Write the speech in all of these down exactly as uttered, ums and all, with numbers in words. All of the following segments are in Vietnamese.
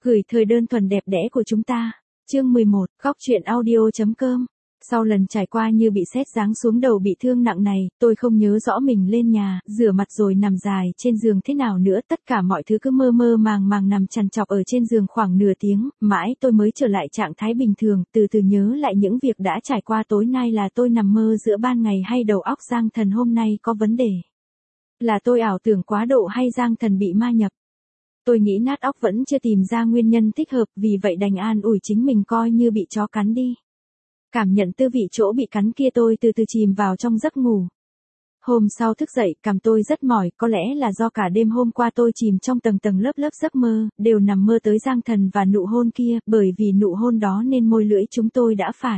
Gửi thời đơn thuần đẹp đẽ của chúng ta. Chương mười một, góc truyện audio.com. Sau lần trải qua như bị sét giáng xuống đầu bị thương nặng này, tôi không nhớ rõ mình lên nhà, rửa mặt rồi nằm dài trên giường thế nào nữa, tất cả mọi thứ cứ mơ mơ màng màng nằm trằn trọc ở trên giường khoảng nửa tiếng, mãi tôi mới trở lại trạng thái bình thường, từ từ nhớ lại những việc đã trải qua tối nay là tôi nằm mơ giữa ban ngày hay đầu óc Giang Thần hôm nay có vấn đề. Là tôi ảo tưởng quá độ hay Giang Thần bị ma nhập. Tôi nghĩ nát óc vẫn chưa tìm ra nguyên nhân thích hợp, vì vậy đành an ủi chính mình coi như bị chó cắn đi. Cảm nhận tư vị chỗ bị cắn kia tôi từ từ chìm vào trong giấc ngủ. Hôm sau thức dậy, cằm tôi rất mỏi, có lẽ là do cả đêm hôm qua tôi chìm trong tầng tầng lớp lớp giấc mơ, đều nằm mơ tới Giang Thần và nụ hôn kia, bởi vì nụ hôn đó nên môi lưỡi chúng tôi đã phải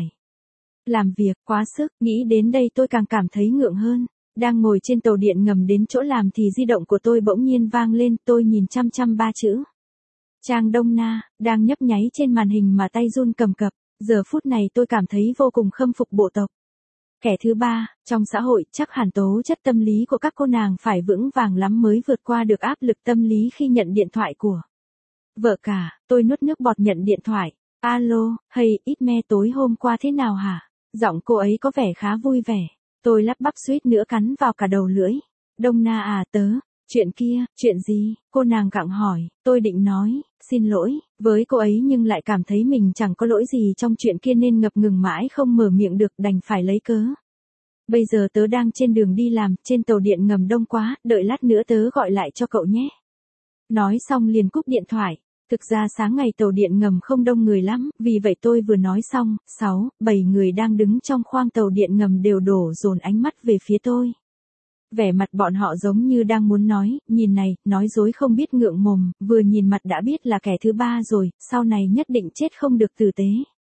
làm việc quá sức, nghĩ đến đây tôi càng cảm thấy ngượng hơn. Đang ngồi trên tàu điện ngầm đến chỗ làm thì di động của tôi bỗng nhiên vang lên, tôi nhìn chăm chăm ba chữ Trang Đông Na, đang nhấp nháy trên màn hình mà tay run cầm cập. Giờ phút này tôi cảm thấy vô cùng khâm phục bộ tộc. Kẻ thứ ba, trong xã hội chắc hẳn tố chất tâm lý của các cô nàng phải vững vàng lắm mới vượt qua được áp lực tâm lý khi nhận điện thoại của vợ cả. Tôi nuốt nước bọt nhận điện thoại. Alo, hey, ít me tối hôm qua thế nào hả? Giọng cô ấy có vẻ khá vui vẻ. Tôi lắp bắp suýt nữa cắn vào cả đầu lưỡi. Đông Na à tớ, chuyện kia, chuyện gì? Cô nàng gặng hỏi, tôi định nói, xin lỗi, với cô ấy nhưng lại cảm thấy mình chẳng có lỗi gì trong chuyện kia nên ngập ngừng mãi không mở miệng được, đành phải lấy cớ. Bây giờ tớ đang trên đường đi làm, trên tàu điện ngầm đông quá, đợi lát nữa tớ gọi lại cho cậu nhé. Nói xong liền cúp điện thoại. Thực ra sáng ngày tàu điện ngầm không đông người lắm, vì vậy tôi vừa nói xong, sáu, bảy người đang đứng trong khoang tàu điện ngầm đều đổ dồn ánh mắt về phía tôi. Vẻ mặt bọn họ giống như đang muốn nói, nhìn này, nói dối không biết ngượng mồm, vừa nhìn mặt đã biết là kẻ thứ ba rồi, sau này nhất định chết không được tử tế.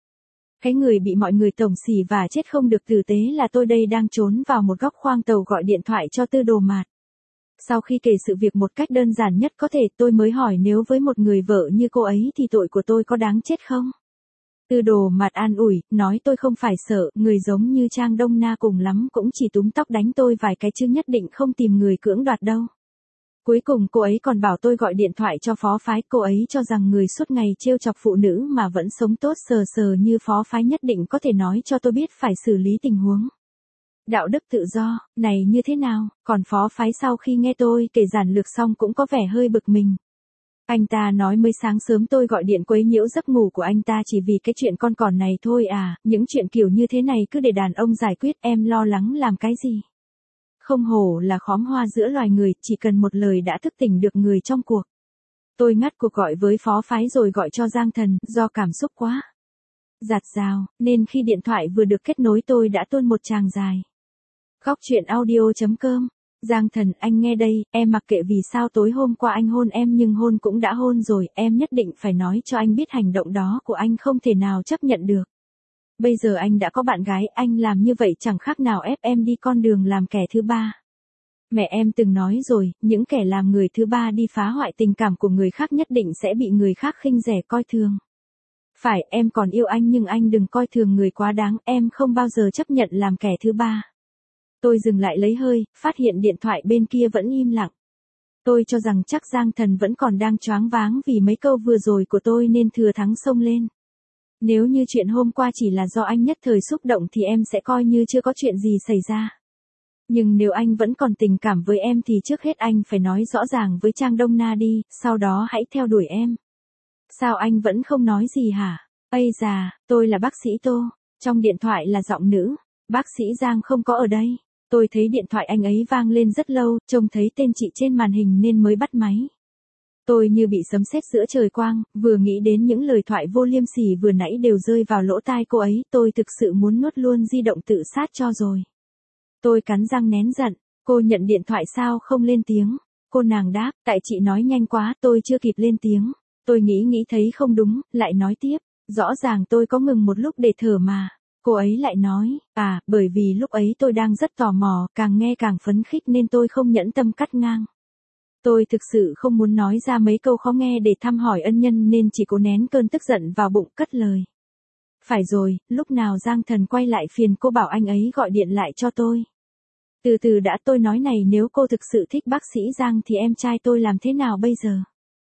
Cái người bị mọi người tổng xỉ và chết không được tử tế là tôi đây đang trốn vào một góc khoang tàu gọi điện thoại cho Tư Đồ Mạt. Sau khi kể sự việc một cách đơn giản nhất có thể, tôi mới hỏi nếu với một người vợ như cô ấy thì tội của tôi có đáng chết không? Tư Đồ Mạt an ủi, nói tôi không phải sợ, người giống như Trang Đông Na cùng lắm cũng chỉ túm tóc đánh tôi vài cái chứ nhất định không tìm người cưỡng đoạt đâu. Cuối cùng cô ấy còn bảo tôi gọi điện thoại cho phó phái, cô ấy cho rằng người suốt ngày trêu chọc phụ nữ mà vẫn sống tốt sờ sờ như phó phái nhất định có thể nói cho tôi biết phải xử lý tình huống. Đạo đức tự do, này như thế nào? Còn phó phái sau khi nghe tôi kể giản lược xong cũng có vẻ hơi bực mình. Anh ta nói mới sáng sớm tôi gọi điện quấy nhiễu giấc ngủ của anh ta chỉ vì cái chuyện con cọp này thôi à, những chuyện kiểu như thế này cứ để đàn ông giải quyết, em lo lắng làm cái gì? Không hổ là khóm hoa giữa loài người, chỉ cần một lời đã thức tỉnh được người trong cuộc. Tôi ngắt cuộc gọi với phó phái rồi gọi cho Giang Thần, do cảm xúc quá dạt dào, nên khi điện thoại vừa được kết nối tôi đã tuôn một tràng dài. Góc truyện audio.com. Giang Thần, anh nghe đây, em mặc kệ vì sao tối hôm qua anh hôn em nhưng hôn cũng đã hôn rồi, em nhất định phải nói cho anh biết hành động đó của anh không thể nào chấp nhận được. Bây giờ anh đã có bạn gái, anh làm như vậy chẳng khác nào ép em đi con đường làm kẻ thứ ba. Mẹ em từng nói rồi, những kẻ làm người thứ ba đi phá hoại tình cảm của người khác nhất định sẽ bị người khác khinh rẻ coi thường. Phải, em còn yêu anh nhưng anh đừng coi thường người quá đáng, em không bao giờ chấp nhận làm kẻ thứ ba. Tôi dừng lại lấy hơi, phát hiện điện thoại bên kia vẫn im lặng. Tôi cho rằng chắc Giang Thần vẫn còn đang choáng váng vì mấy câu vừa rồi của tôi nên thừa thắng xông lên. Nếu như chuyện hôm qua chỉ là do anh nhất thời xúc động thì em sẽ coi như chưa có chuyện gì xảy ra. Nhưng nếu anh vẫn còn tình cảm với em thì trước hết anh phải nói rõ ràng với Trang Đông Na đi, sau đó hãy theo đuổi em. Sao anh vẫn không nói gì hả? Ây già, tôi là bác sĩ Tô. Trong điện thoại là giọng nữ. Bác sĩ Giang không có ở đây. Tôi thấy điện thoại anh ấy vang lên rất lâu, trông thấy tên chị trên màn hình nên mới bắt máy. Tôi như bị sấm sét giữa trời quang, vừa nghĩ đến những lời thoại vô liêm sỉ vừa nãy đều rơi vào lỗ tai cô ấy, tôi thực sự muốn nuốt luôn di động tự sát cho rồi. Tôi cắn răng nén giận, cô nhận điện thoại sao không lên tiếng? Cô nàng đáp, tại chị nói nhanh quá, tôi chưa kịp lên tiếng. Tôi nghĩ nghĩ thấy không đúng, lại nói tiếp, rõ ràng tôi có ngừng một lúc để thở mà. Cô ấy lại nói, à, bởi vì lúc ấy tôi đang rất tò mò, càng nghe càng phấn khích nên tôi không nhẫn tâm cắt ngang. Tôi thực sự không muốn nói ra mấy câu khó nghe để thăm hỏi ân nhân nên chỉ cố nén cơn tức giận vào bụng cất lời. Phải rồi, lúc nào Giang Thần quay lại phiền cô bảo anh ấy gọi điện lại cho tôi. Từ từ đã, tôi nói này, nếu cô thực sự thích bác sĩ Giang thì em trai tôi làm thế nào bây giờ?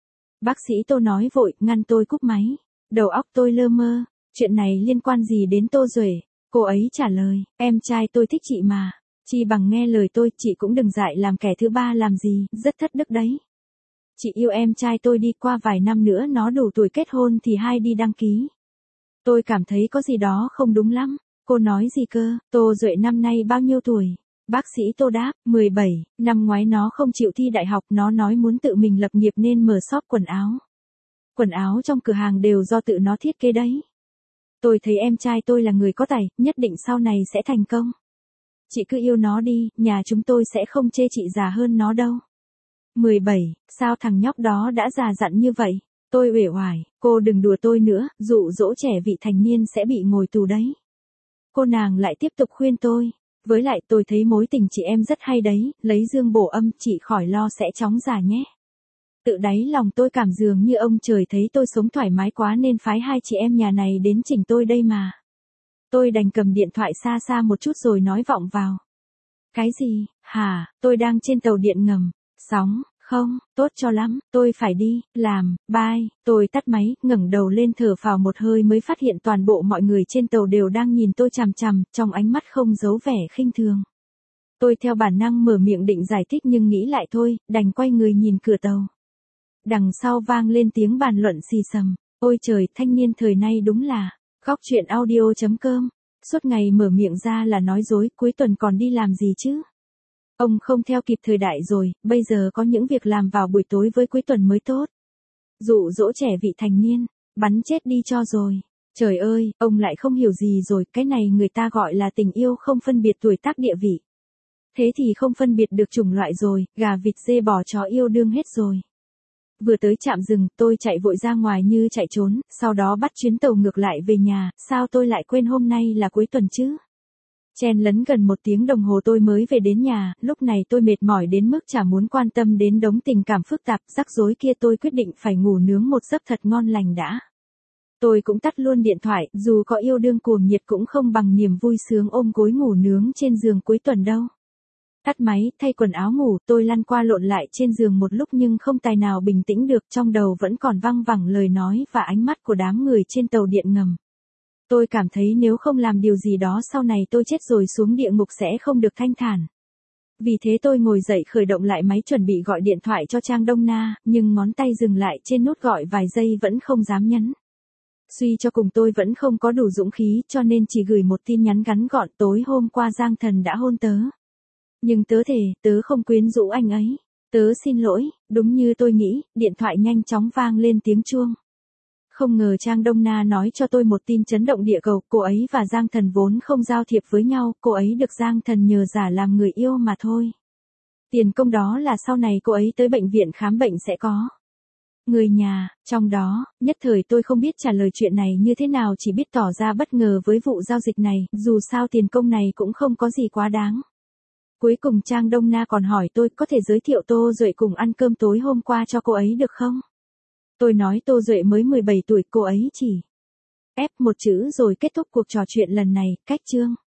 Bác sĩ Tô nói vội, ngăn tôi cúp máy. Đầu óc tôi lơ mơ, chuyện này liên quan gì đến Tô Duệ? Cô ấy trả lời, em trai tôi thích chị mà. Chi bằng nghe lời tôi, chị cũng đừng dại làm kẻ thứ ba làm gì, rất thất đức đấy. Chị yêu em trai tôi đi, qua vài năm nữa nó đủ tuổi kết hôn thì hai đi đăng ký. Tôi cảm thấy có gì đó không đúng lắm. Cô nói gì cơ? Tô Duệ năm nay bao nhiêu tuổi? Bác sĩ Tô đáp, mười bảy, năm ngoái nó không chịu thi đại học, nó nói muốn tự mình lập nghiệp nên mở shop quần áo. Quần áo trong cửa hàng đều do tự nó thiết kế đấy. Tôi thấy em trai tôi là người có tài, nhất định sau này sẽ thành công. Chị cứ yêu nó đi, nhà chúng tôi sẽ không chê chị già hơn nó đâu. mười bảy, sao thằng nhóc đó đã già dặn như vậy? Tôi uể oải, cô đừng đùa tôi nữa, dụ dỗ trẻ vị thành niên sẽ bị ngồi tù đấy. Cô nàng lại tiếp tục khuyên tôi. Với lại tôi thấy mối tình chị em rất hay đấy, lấy dương bổ âm, chị khỏi lo sẽ chóng già nhé. Tự đáy lòng tôi cảm dường như ông trời thấy tôi sống thoải mái quá nên phái hai chị em nhà này đến chỉnh tôi đây mà. Tôi đành cầm điện thoại xa xa một chút rồi nói vọng vào. Cái gì, hả, tôi đang trên tàu điện ngầm. Sóng, không, tốt cho lắm, tôi phải đi, làm, bye. Tôi tắt máy, ngẩng đầu lên thở phào một hơi mới phát hiện toàn bộ mọi người trên tàu đều đang nhìn tôi chằm chằm, trong ánh mắt không giấu vẻ khinh thường. Tôi theo bản năng mở miệng định giải thích nhưng nghĩ lại thôi, đành quay người nhìn cửa tàu. Đằng sau vang lên tiếng bàn luận xì xầm. Ôi trời, thanh niên thời nay đúng là góc truyện audio chấm com. Suốt ngày mở miệng ra là nói dối, cuối tuần còn đi làm gì chứ? Ông không theo kịp thời đại rồi, bây giờ có những việc làm vào buổi tối với cuối tuần mới tốt. Dụ dỗ trẻ vị thành niên, bắn chết đi cho rồi. Trời ơi, ông lại không hiểu gì rồi, cái này người ta gọi là tình yêu không phân biệt tuổi tác địa vị. Thế thì không phân biệt được chủng loại rồi, gà vịt dê bò chó yêu đương hết rồi. Vừa tới trạm dừng, tôi chạy vội ra ngoài như chạy trốn, sau đó bắt chuyến tàu ngược lại về nhà, sao tôi lại quên hôm nay là cuối tuần chứ? Chen lấn gần một tiếng đồng hồ tôi mới về đến nhà, lúc này tôi mệt mỏi đến mức chả muốn quan tâm đến đống tình cảm phức tạp, rắc rối kia tôi quyết định phải ngủ nướng một giấc thật ngon lành đã. Tôi cũng tắt luôn điện thoại, dù có yêu đương cuồng nhiệt cũng không bằng niềm vui sướng ôm gối ngủ nướng trên giường cuối tuần đâu. Tắt máy, thay quần áo ngủ, tôi lăn qua lộn lại trên giường một lúc nhưng không tài nào bình tĩnh được, trong đầu vẫn còn văng vẳng lời nói và ánh mắt của đám người trên tàu điện ngầm. Tôi cảm thấy nếu không làm điều gì đó sau này tôi chết rồi xuống địa ngục sẽ không được thanh thản. Vì thế tôi ngồi dậy khởi động lại máy chuẩn bị gọi điện thoại cho Trang Đông Na, nhưng ngón tay dừng lại trên nút gọi vài giây vẫn không dám nhấn. Suy cho cùng tôi vẫn không có đủ dũng khí cho nên chỉ gửi một tin nhắn ngắn gọn: tối hôm qua Giang Thần đã hôn tớ. Nhưng tớ thề, tớ không quyến rũ anh ấy. Tớ xin lỗi, đúng như tôi nghĩ, điện thoại nhanh chóng vang lên tiếng chuông. Không ngờ Trang Đông Na nói cho tôi một tin chấn động địa cầu, cô ấy và Giang Thần vốn không giao thiệp với nhau, cô ấy được Giang Thần nhờ giả làm người yêu mà thôi. Tiền công đó là sau này cô ấy tới bệnh viện khám bệnh sẽ có. Người nhà, trong đó, nhất thời tôi không biết trả lời chuyện này như thế nào, chỉ biết tỏ ra bất ngờ với vụ giao dịch này, dù sao tiền công này cũng không có gì quá đáng. Cuối cùng Trang Đông Na còn hỏi tôi có thể giới thiệu Tô Duệ cùng ăn cơm tối hôm qua cho cô ấy được không? Tôi nói Tô Duệ mới mười bảy tuổi, cô ấy chỉ ép một chữ rồi kết thúc cuộc trò chuyện lần này, cách chương.